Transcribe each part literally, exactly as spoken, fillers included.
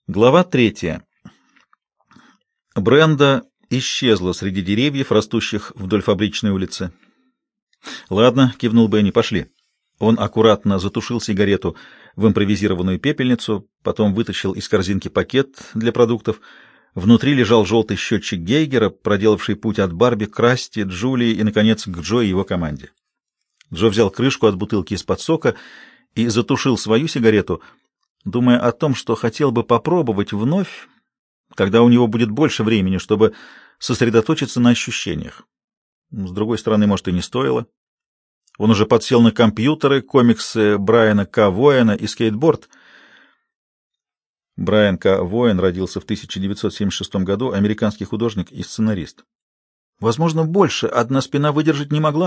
Глава третья. Бренда исчезла среди деревьев, растущих вдоль фабричной улицы. «Ладно», — кивнул Бенни, — «пошли». Он аккуратно затушил сигарету в импровизированную пепельницу, потом вытащил из корзинки пакет для продуктов. Внутри лежал желтый счетчик Гейгера, проделавший путь от Барби к Расти, Джулии и, наконец, к Джо и его команде. Джо взял крышку от бутылки из-под сока и затушил свою сигарету, думая о том, что хотел бы попробовать вновь, когда у него будет больше времени, чтобы сосредоточиться на ощущениях. С другой стороны, может, и не стоило. Он уже подсел на компьютеры, комиксы Брайана К. Воэна и скейтборд. Брайан К. Воэн родился в тысяча девятьсот семьдесят шестом году, американский художник и сценарист. Возможно, больше одна спина выдержать не могла.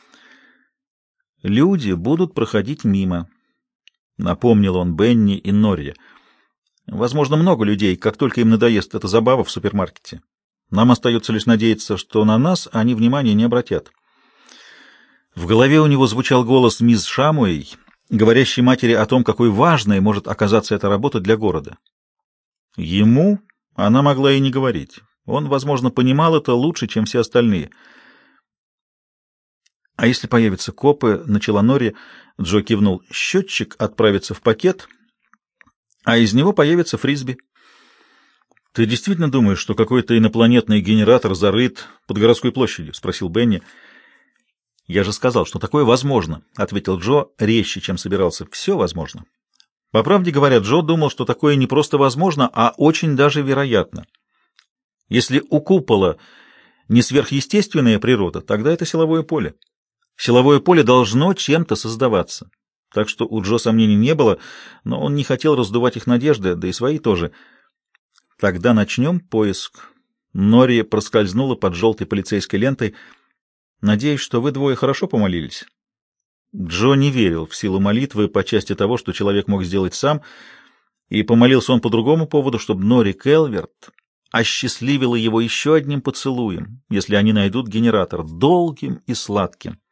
«Люди будут проходить мимо», — напомнил он Бенни и Норри. «Возможно, много людей, как только им надоест эта забава в супермаркете. Нам остается лишь надеяться, что на нас они внимания не обратят». В голове у него звучал голос мисс Шамуэй, говорящей матери о том, какой важной может оказаться эта работа для города. Ему она могла и не говорить. Он, возможно, понимал это лучше, чем все остальные. «А если появятся копы?» — начала Норри. Джо кивнул. «Счетчик отправится в пакет, а из него появится фрисби». «Ты действительно думаешь, что какой-то инопланетный генератор зарыт под городской площадью?» — спросил Бенни. «Я же сказал, что такое возможно», — ответил Джо резче, чем собирался. «Все возможно». По правде говоря, Джо думал, что такое не просто возможно, а очень даже вероятно. Если у купола не сверхъестественная природа, тогда это силовое поле. Силовое поле должно чем-то создаваться. Так что у Джо сомнений не было, но он не хотел раздувать их надежды, да и свои тоже. «Тогда начнем поиск». Норри проскользнула под желтой полицейской лентой. «Надеюсь, что вы двое хорошо помолились». Джо не верил в силу молитвы по части того, что человек мог сделать сам, и помолился он по другому поводу, чтобы Норри Келверт осчастливила его еще одним поцелуем, если они найдут генератор, долгим и сладким.